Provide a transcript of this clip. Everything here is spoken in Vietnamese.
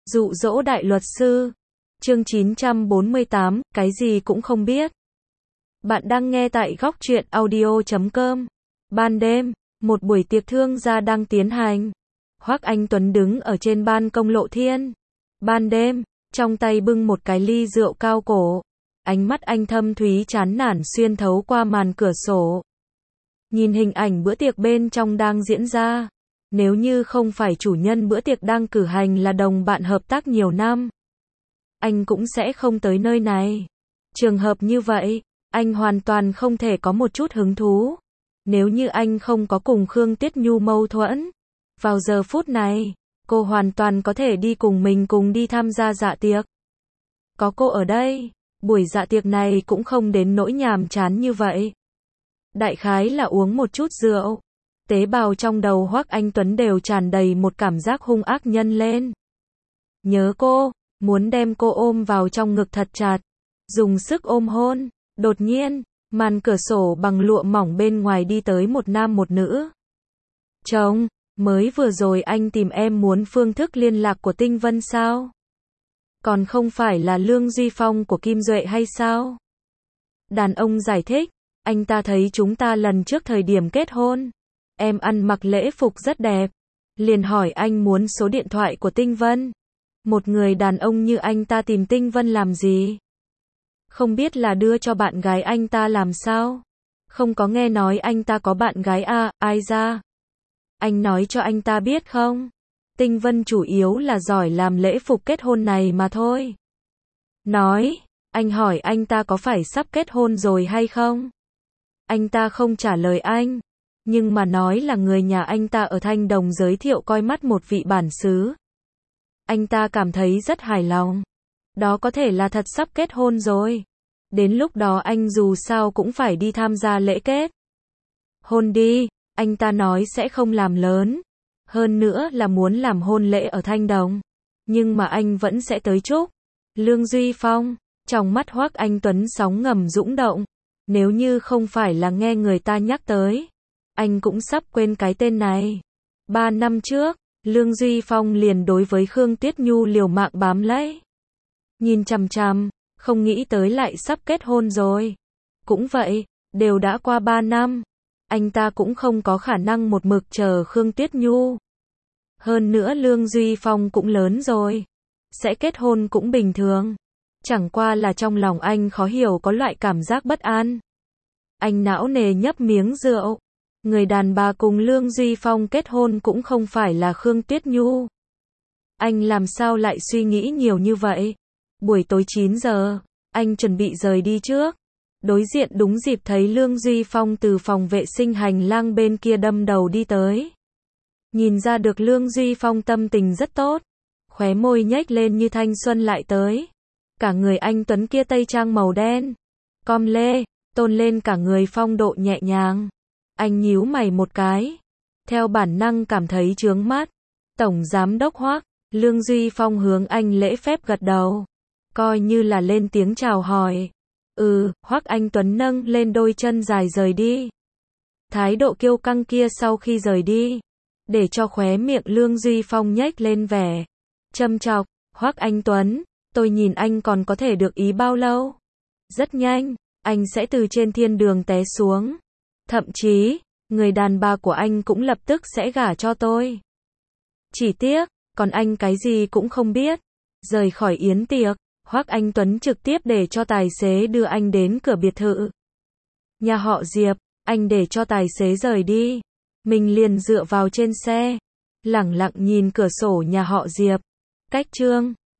Dụ dỗ đại luật sư. Chương 948, cái gì cũng không biết. Bạn đang nghe tại góc truyện audio.com. Ban đêm, một buổi tiệc thương gia đang tiến hành. Hoắc Anh Tuấn đứng ở trên ban công Lộ Thiên. Ban đêm, trong tay bưng một cái ly rượu cao cổ. Ánh mắt anh thâm thúy chán nản xuyên thấu qua màn cửa sổ. Nhìn hình ảnh bữa tiệc bên trong đang diễn ra. Nếu như không phải chủ nhân bữa tiệc đang cử hành là đồng bạn hợp tác nhiều năm, anh cũng sẽ không tới nơi này. Trường hợp như vậy, anh hoàn toàn không thể có một chút hứng thú. Nếu như anh không có cùng Khương Tiết Nhu mâu thuẫn, vào giờ phút này, cô hoàn toàn có thể đi cùng mình cùng đi tham gia dạ tiệc. Có cô ở đây, buổi dạ tiệc này cũng không đến nỗi nhàm chán như vậy. Đại khái là uống một chút rượu. Tế bào trong đầu Hoắc Anh Tuấn đều tràn đầy một cảm giác hung ác nhân lên. Nhớ cô, muốn đem cô ôm vào trong ngực thật chặt, dùng sức ôm hôn. Đột nhiên, màn cửa sổ bằng lụa mỏng bên ngoài đi tới một nam một nữ. Chồng, mới vừa rồi anh tìm em muốn phương thức liên lạc của Tinh Vân sao? Còn không phải là Lương Duy Phong của Kim Duệ hay sao? Đàn ông giải thích, anh ta thấy chúng ta lần trước thời điểm kết hôn. Em ăn mặc lễ phục rất đẹp. Liền hỏi anh muốn số điện thoại của Tinh Vân. Một người đàn ông như anh ta tìm Tinh Vân làm gì? Không biết là đưa cho bạn gái anh ta làm sao? Không có nghe nói anh ta có bạn gái à, ai ra? Anh nói cho anh ta biết không? Tinh Vân chủ yếu là giỏi làm lễ phục kết hôn này mà thôi. Nói, anh hỏi anh ta có phải sắp kết hôn rồi hay không? Anh ta không trả lời anh. Nhưng mà nói là người nhà anh ta ở Thanh Đồng giới thiệu coi mắt một vị bản xứ. Anh ta cảm thấy rất hài lòng. Đó có thể là thật sắp kết hôn rồi. Đến lúc đó anh dù sao cũng phải đi tham gia lễ kết hôn đi. Anh ta nói sẽ không làm lớn. Hơn nữa là muốn làm hôn lễ ở Thanh Đồng. Nhưng mà anh vẫn sẽ tới chúc. Lương Duy Phong, trong mắt Hoắc Anh Tuấn sóng ngầm dũng động. Nếu như không phải là nghe người ta nhắc tới, anh cũng sắp quên cái tên này. 3 năm trước, Lương Duy Phong liền đối với Khương Tiết Nhu liều mạng bám lấy. Nhìn chằm chằm, không nghĩ tới lại sắp kết hôn rồi. Cũng vậy, đều đã qua 3 năm. Anh ta cũng không có khả năng một mực chờ Khương Tiết Nhu. Hơn nữa Lương Duy Phong cũng lớn rồi. Sẽ kết hôn cũng bình thường. Chẳng qua là trong lòng anh khó hiểu có loại cảm giác bất an. Anh não nề nhấp miếng rượu. Người đàn bà cùng Lương Duy Phong kết hôn cũng không phải là Khương Tiết Nhu. Anh làm sao lại suy nghĩ nhiều như vậy? Buổi tối 9 giờ, anh chuẩn bị rời đi trước. Đối diện đúng dịp thấy Lương Duy Phong từ phòng vệ sinh hành lang bên kia đâm đầu đi tới. Nhìn ra được Lương Duy Phong tâm tình rất tốt. Khóe môi nhếch lên như thanh xuân lại tới. Cả người anh Tuấn kia tây trang màu đen. Com lê, tôn lên cả người phong độ nhẹ nhàng. Anh nhíu mày một cái. Theo bản năng cảm thấy chướng mắt. Tổng giám đốc Hoắc, Lương Duy Phong hướng anh lễ phép gật đầu. Coi như là lên tiếng chào hỏi. Hoắc Anh Tuấn nâng lên đôi chân dài rời đi. Thái độ kiêu căng kia sau khi rời đi, để cho khóe miệng Lương Duy Phong nhếch lên vẻ châm chọc. Hoắc Anh Tuấn, tôi nhìn anh còn có thể được ý bao lâu? Rất nhanh, anh sẽ từ trên thiên đường té xuống. Thậm chí, người đàn bà của anh cũng lập tức sẽ gả cho tôi. Chỉ tiếc, còn anh cái gì cũng không biết. Rời khỏi yến tiệc, Hoắc Anh Tuấn trực tiếp để cho tài xế đưa anh đến cửa biệt thự nhà họ Diệp. Anh để cho tài xế rời đi. Mình liền dựa vào trên xe, lẳng lặng nhìn cửa sổ nhà họ Diệp. Cách Trương